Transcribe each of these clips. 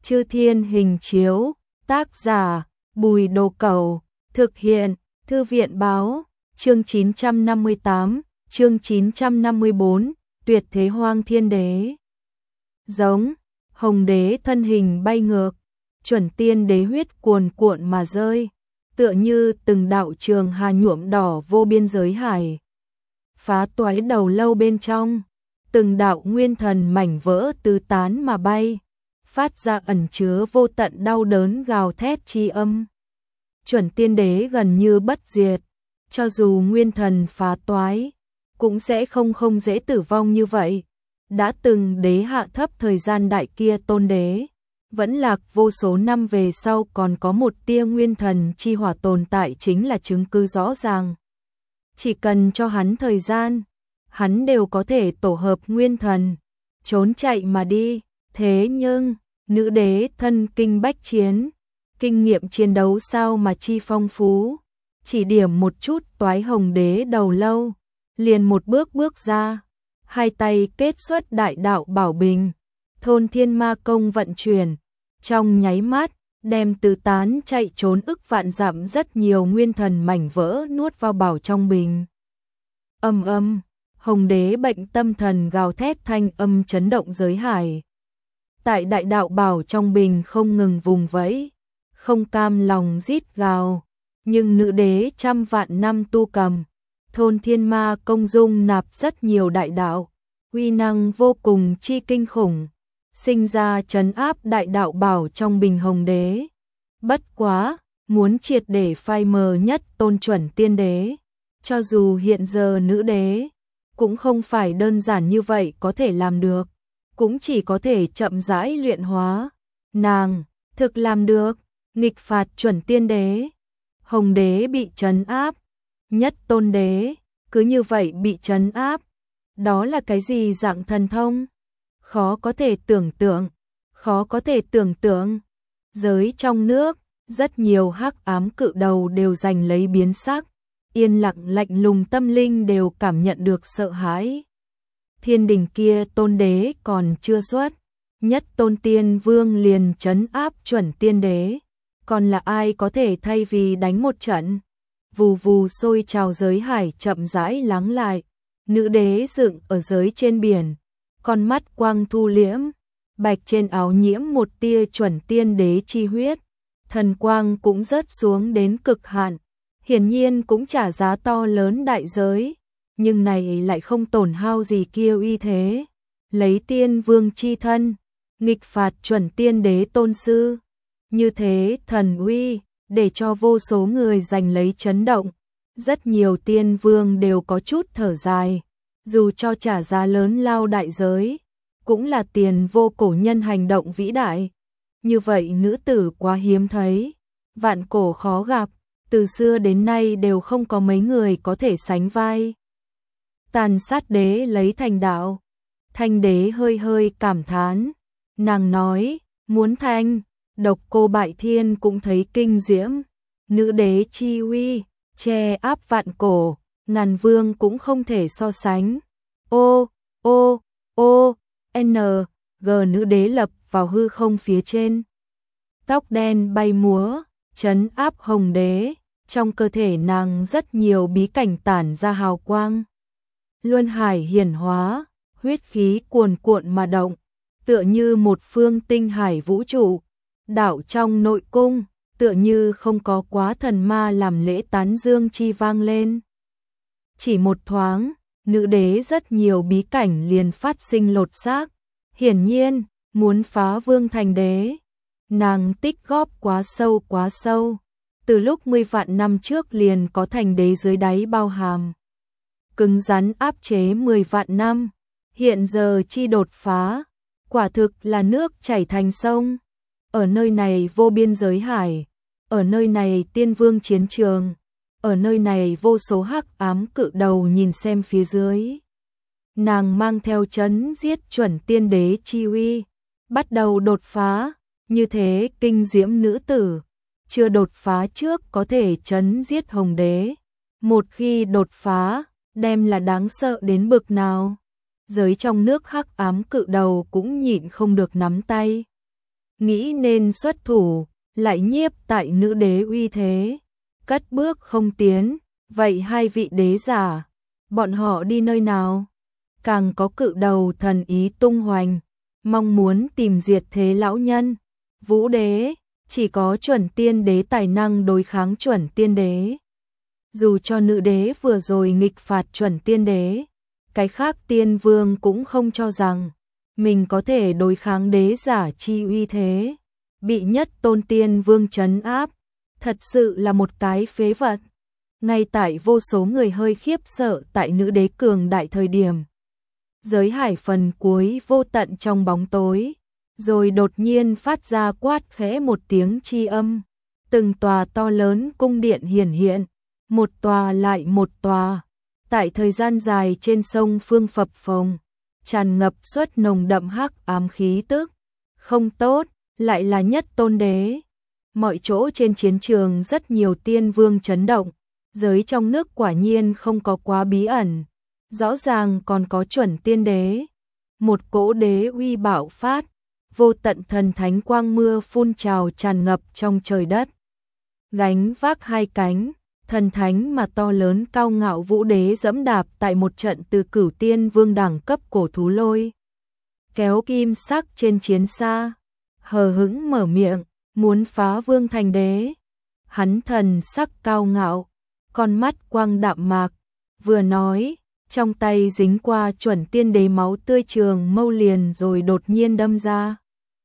Chư Thiên Hình Chiếu, tác giả Bùi Đồ Cẩu, thực hiện Thư viện Báo, chương 958, chương 954, Tuyệt Thế Hoang Thiên Đế. Giống, Hồng Đế thân hình bay ngược, chuẩn tiên đế huyết cuồn cuộn mà rơi, tựa như từng đạo trường hà nhuộm đỏ vô biên giới hải. Phá toái đầu lâu bên trong, từng đạo nguyên thần mảnh vỡ tứ tán mà bay, phát ra ẩn chứa vô tận đau đớn gào thét chi âm. Chuẩn tiên đế gần như bất diệt, cho dù nguyên thần phá toái, cũng sẽ không dễ tử vong như vậy. Đã từng đế hạ thấp thời gian đại kia tôn đế, vẫn lạc vô số năm về sau còn có một tia nguyên thần chi hỏa tồn tại chính là chứng cứ rõ ràng. Chỉ cần cho hắn thời gian, hắn đều có thể tổ hợp nguyên thần, trốn chạy mà đi. Thế nhưng, nữ đế thân kinh bách chiến, kinh nghiệm chiến đấu sao mà chi phong phú, chỉ điểm một chút toái Hồng Đế đầu lâu, liền một bước bước ra, hai tay kết xuất đại đạo bảo bình, thôn thiên ma công vận chuyển, trong nháy mắt, đem tứ tán chạy trốn ức vạn dặm rất nhiều nguyên thần mảnh vỡ nuốt vào bảo trong bình. Âm âm, Hồng Đế bệnh tâm thần gào thét thanh âm chấn động giới hải. Tại đại đạo bảo trong bình không ngừng vùng vẫy, không cam lòng rít gào, nhưng nữ đế trăm vạn năm tu cầm, thôn thiên ma công dung nạp rất nhiều đại đạo, uy năng vô cùng chi kinh khủng, sinh ra trấn áp đại đạo bảo trong bình Hồng Đế. Bất quá, muốn triệt để phai mờ nhất tôn chuẩn tiên đế, cho dù hiện giờ nữ đế, cũng không phải đơn giản như vậy có thể làm được, cũng chỉ có thể chậm rãi luyện hóa. Nàng, thực làm được, nghịch phạt chuẩn tiên đế. Hồng Đế bị trấn áp, nhất tôn đế, cứ như vậy bị trấn áp. Đó là cái gì dạng thần thông? Khó có thể tưởng tượng, khó có thể tưởng tượng. Giới trong nước, rất nhiều hắc ám cự đầu đều giành lấy biến sắc, yên lặng lạnh lùng tâm linh đều cảm nhận được sợ hãi. Thiên đình kia tôn đế còn chưa xuất, nhất tôn tiên vương liền trấn áp chuẩn tiên đế, còn là ai có thể thay vì đánh một trận. Vù vù sôi trào giới hải chậm rãi lắng lại, nữ đế dựng ở giới trên biển, con mắt quang thu liễm, bạch trên áo nhiễm một tia chuẩn tiên đế chi huyết, thần quang cũng rớt xuống đến cực hạn, hiển nhiên cũng trả giá to lớn đại giới, nhưng này lại không tổn hao gì kia uy thế, lấy tiên vương chi thân, nghịch phạt chuẩn tiên đế tôn sư, như thế thần uy, để cho vô số người giành lấy chấn động, rất nhiều tiên vương đều có chút thở dài, dù cho trả giá lớn lao đại giới, cũng là tiền vô cổ nhân hành động vĩ đại, như vậy nữ tử quá hiếm thấy, vạn cổ khó gặp, từ xưa đến nay đều không có mấy người có thể sánh vai. Tàn sát đế lấy thành đạo, thanh đế hơi hơi cảm thán, nàng nói, muốn thanh, độc cô bại thiên cũng thấy kinh diễm, nữ đế chi uy, che áp vạn cổ, ngàn vương cũng không thể so sánh. G nữ đế lập vào hư không phía trên, tóc đen bay múa, trấn áp Hồng Đế, trong cơ thể nàng rất nhiều bí cảnh tản ra hào quang. Luân hải hiển hóa, huyết khí cuồn cuộn mà động, tựa như một phương tinh hải vũ trụ, đạo trong nội cung, tựa như không có quá thần ma làm lễ tán dương chi vang lên. Chỉ một thoáng, nữ đế rất nhiều bí cảnh liền phát sinh lột xác, hiển nhiên, muốn phá vương thành đế. Nàng tích góp quá sâu, từ lúc 10 vạn năm trước liền có thành đế dưới đáy bao hàm. Cứng rắn áp chế 10 vạn năm, hiện giờ chi đột phá, quả thực là nước chảy thành sông. Ở nơi này vô biên giới hải, ở nơi này tiên vương chiến trường, ở nơi này vô số hắc ám cự đầu nhìn xem phía dưới. Nàng mang theo trấn giết chuẩn tiên đế chi uy, bắt đầu đột phá, như thế kinh diễm nữ tử, chưa đột phá trước có thể trấn giết Hồng Đế, một khi đột phá, đem là đáng sợ đến bực nào. Giới trong nước hắc ám cự đầu cũng nhịn không được nắm tay. nghĩ nên xuất thủ, lại nhiếp tại nữ đế uy thế, cất bước không tiến. Vậy hai vị đế giả, bọn họ đi nơi nào? Càng có cự đầu thần ý tung hoành, mong muốn tìm diệt thế lão nhân. Vũ đế, chỉ có chuẩn tiên đế tài năng đối kháng chuẩn tiên đế. Dù cho nữ đế vừa rồi nghịch phạt chuẩn tiên đế, cái khác tiên vương cũng không cho rằng mình có thể đối kháng đế giả chi uy thế. Bị nhất tôn tiên vương trấn áp, thật sự là một cái phế vật. Ngay tại vô số người hơi khiếp sợ tại nữ đế cường đại thời điểm. Giới hải phần cuối vô tận trong bóng tối, rồi đột nhiên phát ra quát khẽ một tiếng chi âm. Từng tòa to lớn cung điện hiển hiện, một tòa lại một tòa, tại thời gian dài trên sông Phương phập phồng, tràn ngập suốt nồng đậm hắc ám khí tức. Không tốt, lại là nhất tôn đế. Mọi chỗ trên chiến trường rất nhiều tiên vương chấn động, giới trong nước quả nhiên không có quá bí ẩn, rõ ràng còn có chuẩn tiên đế. Một cỗ đế uy bạo phát, vô tận thần thánh quang mưa phun trào tràn ngập trong trời đất. Gánh vác hai cánh, thần thánh mà to lớn cao ngạo vũ đế dẫm đạp tại một trận từ cửu tiên vương đẳng cấp cổ thú lôi. Kéo kim sắc trên chiến xa, hờ hững mở miệng, muốn phá vương thành đế. Hắn thần sắc cao ngạo, con mắt quang đạm mạc, vừa nói, trong tay dính qua chuẩn tiên đế máu tươi trường mâu liền rồi đột nhiên đâm ra.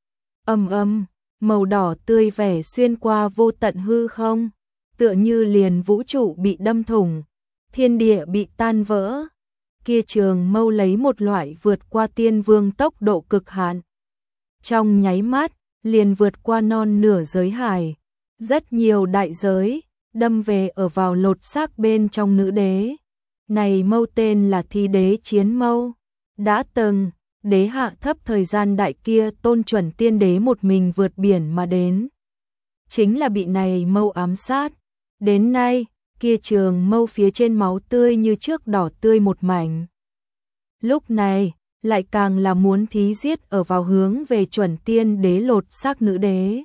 Âm, màu đỏ tươi vẻ xuyên qua vô tận hư không, tựa như liền vũ trụ bị đâm thủng, thiên địa bị tan vỡ. Kia trường mâu lấy một loại vượt qua tiên vương tốc độ cực hạn. Trong nháy mắt, liền vượt qua non nửa giới hải, rất nhiều đại giới, đâm về ở vào lột xác bên trong nữ đế. Này mâu tên là Thi đế chiến mâu, đã từng đế hạ thấp thời gian đại kia tôn chuẩn tiên đế một mình vượt biển mà đến. Chính là bị này mâu ám sát, đến nay, kia trường mâu phía trên máu tươi như trước đỏ tươi một mảnh. Lúc này, lại càng là muốn thí giết ở vào hướng về chuẩn tiên đế lột xác nữ đế.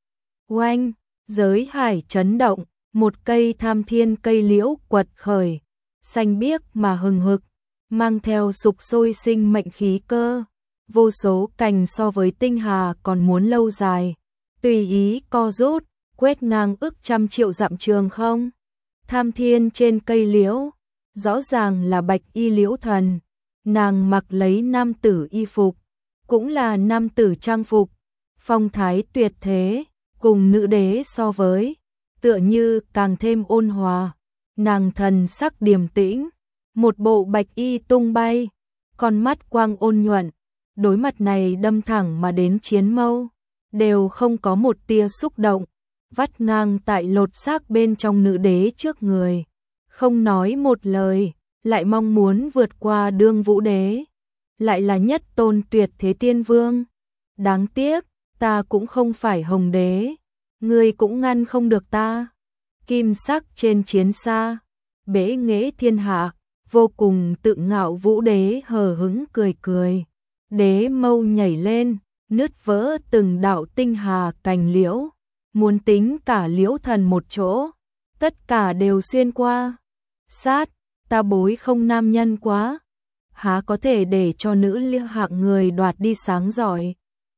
Oanh, giới hải chấn động, một cây tham thiên cây liễu quật khởi, xanh biếc mà hừng hực, mang theo sục sôi sinh mệnh khí cơ, vô số cành so với tinh hà còn muốn lâu dài, tùy ý co rút, quét ngang ức trăm triệu dặm trường không. Tham thiên trên cây liễu, rõ ràng là bạch y liễu thần, nàng mặc lấy nam tử y phục, cũng là nam tử trang phục, phong thái tuyệt thế, cùng nữ đế so với, tựa như càng thêm ôn hòa. Nàng thần sắc điềm tĩnh, một bộ bạch y tung bay, con mắt quang ôn nhuận, đối mặt này đâm thẳng mà đến chiến mâu, đều không có một tia xúc động, vắt ngang tại lột xác bên trong nữ đế trước người, không nói một lời, lại mong muốn vượt qua đương vũ đế, lại là nhất tôn tuyệt thế tiên vương. Đáng tiếc, ta cũng không phải hồng đế, ngươi cũng ngăn không được ta. Kim sắc trên chiến xa, bế nghệ thiên hạ, vô cùng tự ngạo vũ đế hờ hững cười cười. Đế mâu nhảy lên, nứt vỡ từng đạo tinh hà cành liễu, muốn tính cả liễu thần một chỗ, tất cả đều xuyên qua. Sát, ta bối không nam nhân quá, há có thể để cho nữ liễu hạng người đoạt đi sáng giỏi.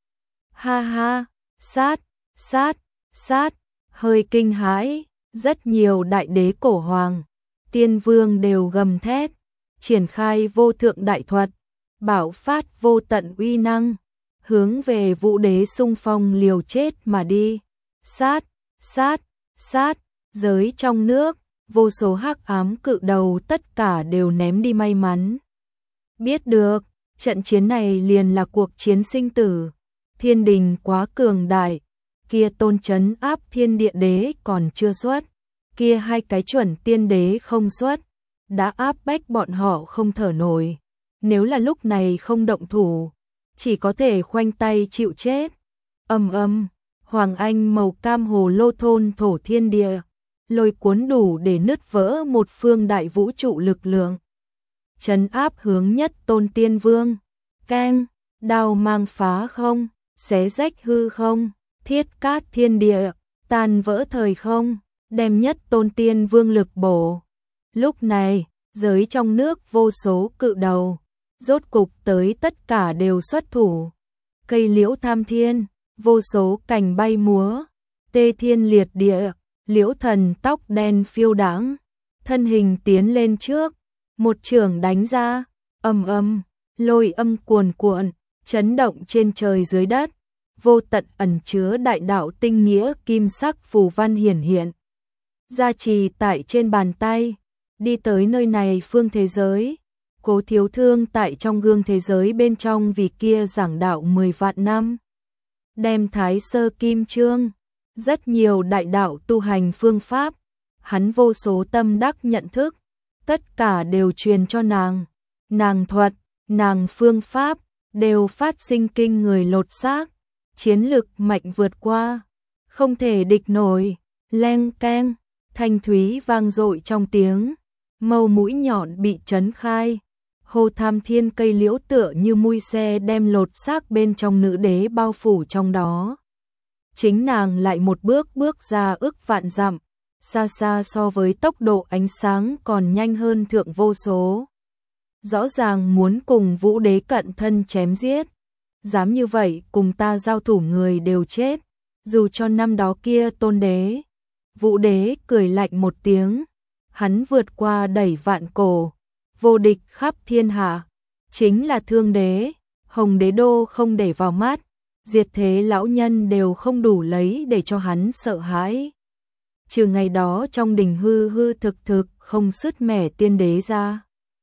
Ha ha, sát, hơi kinh hãi. Rất nhiều đại đế cổ hoàng, tiên vương đều gầm thét, triển khai vô thượng đại thuật, bảo phát vô tận uy năng, hướng về vũ đế xung phong liều chết mà đi. Sát, giới trong nước, vô số hắc ám cự đầu tất cả đều ném đi may mắn. Biết được, trận chiến này liền là cuộc chiến sinh tử, thiên đình quá cường đại. Kia tôn trấn áp thiên địa đế còn chưa xuất, kia hai cái chuẩn tiên đế không xuất, đã áp bách bọn họ không thở nổi. Nếu là lúc này không động thủ, chỉ có thể khoanh tay chịu chết. Âm, hoàng anh màu cam hồ lô thôn thổ thiên địa, lôi cuốn đủ để nứt vỡ một phương đại vũ trụ lực lượng. Trấn áp hướng nhất tôn tiên vương, keng, đao mang phá không. xé rách hư không, thiết cát thiên địa, tan vỡ thời không, đem nhất tôn tiên vương lực bổ. Lúc này, giới trong nước vô số cự đầu, rốt cục tới tất cả đều xuất thủ. Cây liễu tham thiên, vô số cành bay múa, tê thiên liệt địa, liễu thần tóc đen phiêu đãng, thân hình tiến lên trước, một chưởng đánh ra, ầm ầm, lôi âm cuồn cuộn, chấn động trên trời dưới đất, vô tận ẩn chứa đại đạo tinh nghĩa kim sắc phù văn hiển hiện. Gia trì tại trên bàn tay, đi tới nơi này phương thế giới. Cố Thiếu Thương tại trong gương thế giới bên trong vì kia giảng đạo 10 vạn năm. Đem Thái Sơ Kim Chương, rất nhiều đại đạo tu hành phương pháp, hắn vô số tâm đắc nhận thức, tất cả đều truyền cho nàng. Nàng thuật, nàng phương pháp, đều phát sinh kinh người lột xác, chiến lực mạnh vượt qua, không thể địch nổi, leng keng, thanh thúy vang dội trong tiếng, mâu mũi nhọn bị chấn khai. Hồ Tham Thiên cây liễu tựa như mui xe đem lột xác bên trong nữ đế bao phủ trong đó. Chính nàng lại một bước bước ra ước vạn dặm, xa xa so với tốc độ ánh sáng còn nhanh hơn thượng vô số. Rõ ràng muốn cùng Vũ Đế cận thân chém giết, dám như vậy cùng ta giao thủ người đều chết, dù cho năm đó kia tôn đế. Vũ Đế cười lạnh một tiếng, hắn vượt qua đẩy vạn cổ, vô địch khắp thiên hạ, chính là Thương Đế, Hồng Đế đô không để vào mắt, diệt thế lão nhân đều không đủ lấy để cho hắn sợ hãi. Trừ ngày đó trong đình hư hư thực thực không sứt mẻ tiên đế ra,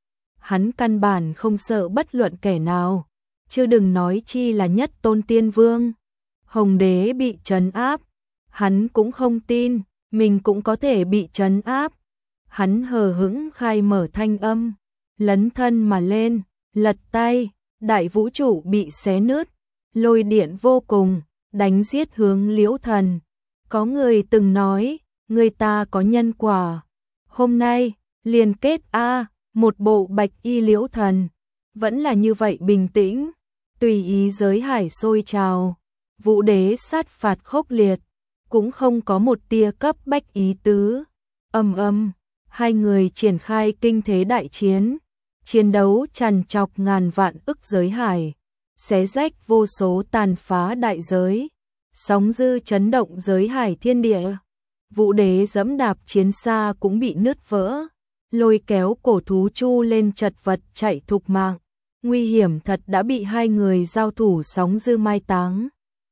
hắn căn bản không sợ bất luận kẻ nào, chứ đừng nói chi là nhất tôn tiên vương. Hồng Đế bị trấn áp, hắn cũng không tin mình cũng có thể bị trấn áp. Hắn hờ hững khai mở thanh âm, lấn thân mà lên, lật tay, đại vũ trụ bị xé nứt, lôi điện vô cùng, đánh giết hướng Liễu Thần. Có người từng nói, người ta có nhân quả. Hôm nay, liên kết một bộ bạch y Liễu Thần, vẫn là như vậy bình tĩnh, tùy ý giới hải sôi trào. Vũ Đế sát phạt khốc liệt, cũng không có một tia cấp bách ý tứ. Ầm ầm, hai người triển khai kinh thế đại chiến, chiến đấu tràn trọc ngàn vạn ức giới hải, xé rách vô số tàn phá đại giới, sóng dư chấn động giới hải thiên địa. Vũ Đế dẫm đạp chiến xa cũng bị nứt vỡ, lôi kéo cổ thú chu lên chật vật chạy thục mạng. Nguy hiểm thật đã bị hai người giao thủ sóng dư mai táng.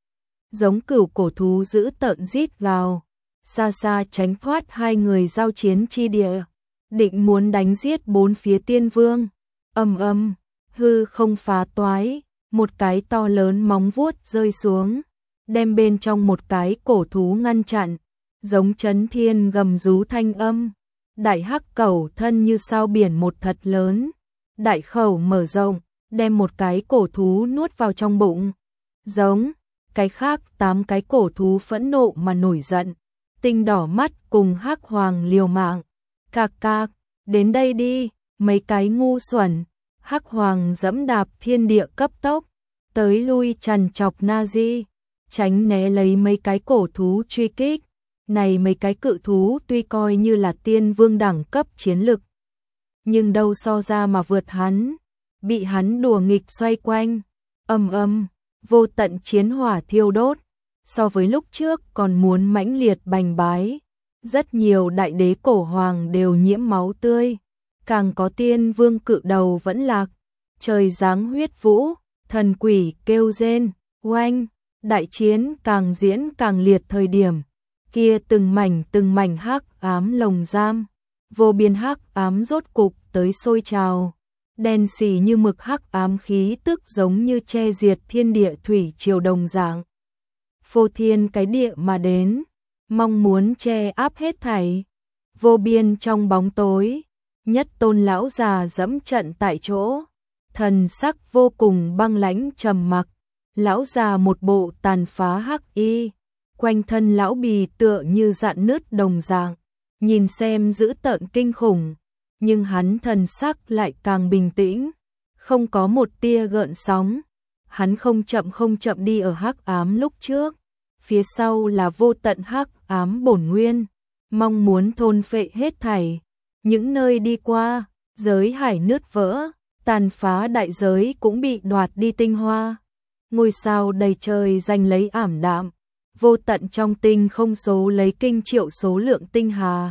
Giống cửu cổ thú giữ tợn rít gào, xa xa tránh thoát hai người giao chiến chi địa, định muốn đánh giết bốn phía tiên vương. Ầm ầm, hư không phá toái, một cái to lớn móng vuốt rơi xuống, đem bên trong một cái cổ thú ngăn chặn, giống chấn thiên gầm rú thanh âm. Đại hắc cẩu thân như sao biển một thật lớn, đại khẩu mở rộng, đem một cái cổ thú nuốt vào trong bụng. Giống cái khác 8 cái cổ thú phẫn nộ mà nổi giận, tinh đỏ mắt cùng hắc hoàng liều mạng. Cạc cạc, đến đây đi, mấy cái ngu xuẩn. Hắc hoàng dẫm đạp thiên địa cấp tốc, tới lui trằn trọc Nazi, tránh né lấy mấy cái cổ thú truy kích. Này mấy cái cự thú tuy coi như là tiên vương đẳng cấp chiến lực, nhưng đâu so ra mà vượt hắn, bị hắn đùa nghịch xoay quanh. Ầm ầm, vô tận chiến hỏa thiêu đốt, so với lúc trước còn muốn mãnh liệt bành bái. Rất nhiều đại đế cổ hoàng đều nhiễm máu tươi, càng có tiên vương cự đầu vẫn lạc. Trời giáng huyết vũ, thần quỷ kêu rên, oanh, đại chiến càng diễn càng liệt thời điểm. Kia từng mảnh hắc ám lồng giam, vô biên hắc ám rốt cục tới sôi trào. Đen xì như mực hắc ám khí tức giống như che diệt thiên địa thủy triều đồng dạng. Phô thiên cái địa mà đến, mong muốn che áp hết thảy. Vô biên trong bóng tối, nhất tôn lão già dẫm trận tại chỗ, thần sắc vô cùng băng lãnh trầm mặc. Lão già một bộ tàn phá hắc y, quanh thân lão bì tựa như rạn nứt đồng dạng, nhìn xem dữ tợn kinh khủng, nhưng hắn thần sắc lại càng bình tĩnh, không có một tia gợn sóng, hắn không chậm đi ở hắc ám lúc trước, phía sau là vô tận hắc ám bổn nguyên, mong muốn thôn phệ hết thảy, những nơi đi qua, giới hải nứt vỡ, tàn phá đại giới cũng bị đoạt đi tinh hoa. Ngôi sao đầy trời giành lấy ảm đạm, vô tận trong tinh không số lấy kinh triệu số lượng tinh hà,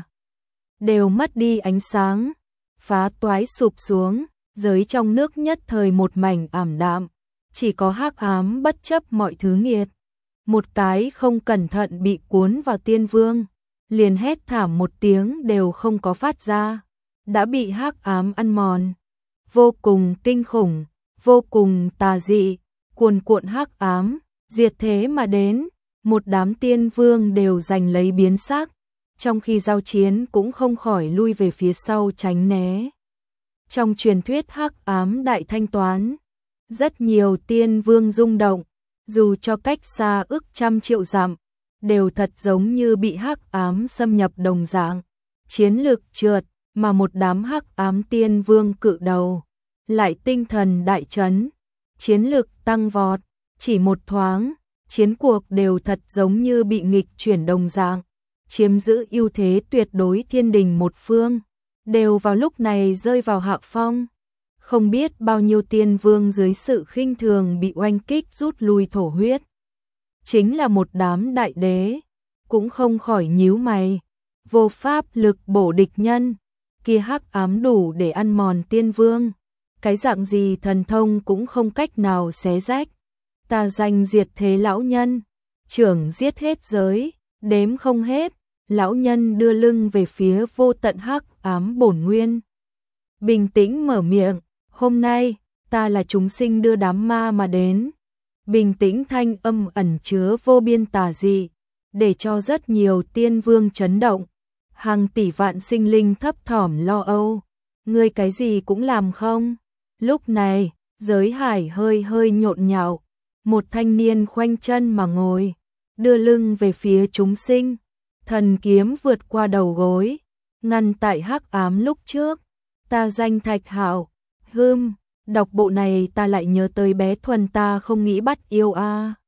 đều mất đi ánh sáng, phá toái sụp xuống, giới trong nước nhất thời một mảnh ảm đạm, chỉ có hắc ám bất chấp mọi thứ nghiệt. Một cái không cẩn thận bị cuốn vào tiên vương, liền hét thảm một tiếng đều không có phát ra, đã bị hắc ám ăn mòn. Vô cùng kinh khủng, vô cùng tà dị, cuồn cuộn hắc ám, diệt thế mà đến, một đám tiên vương đều giành lấy biến sắc, trong khi giao chiến cũng không khỏi lui về phía sau tránh né. Trong truyền thuyết hắc ám đại thanh toán, rất nhiều tiên vương rung động, dù cho cách xa ước trăm triệu dặm, đều thật giống như bị hắc ám xâm nhập đồng dạng, chiến lực trượt, mà một đám hắc ám tiên vương cự đầu, lại tinh thần đại chấn, chiến lực tăng vọt, chỉ một thoáng, chiến cuộc đều thật giống như bị nghịch chuyển đồng dạng, chiếm giữ ưu thế tuyệt đối thiên đình một phương, đều vào lúc này rơi vào hạ phong. Không biết bao nhiêu tiên vương dưới sự khinh thường bị oanh kích rút lui thổ huyết. Chính là một đám đại đế, cũng không khỏi nhíu mày, vô pháp lực bổ địch nhân, kia hắc ám đủ để ăn mòn tiên vương, cái dạng gì thần thông cũng không cách nào xé rách. Ta danh diệt thế lão nhân, trưởng giết hết giới, đếm không hết, lão nhân đưa lưng về phía vô tận hắc ám bổn nguyên. Bình tĩnh mở miệng, hôm nay, ta là chúng sinh đưa đám ma mà đến. Bình tĩnh thanh âm ẩn chứa vô biên tà dị, để cho rất nhiều tiên vương chấn động. Hàng tỷ vạn sinh linh thấp thỏm lo âu, ngươi cái gì cũng làm không? Lúc này, giới hải hơi hơi nhộn nhạo, một thanh niên khoanh chân mà ngồi, đưa lưng về phía chúng sinh, thần kiếm vượt qua đầu gối, ngăn tại hắc ám lúc trước. Ta danh Thạch Hạo, đọc bộ này ta lại nhớ tới bé Thuần ta không nghĩ bắt yêu a.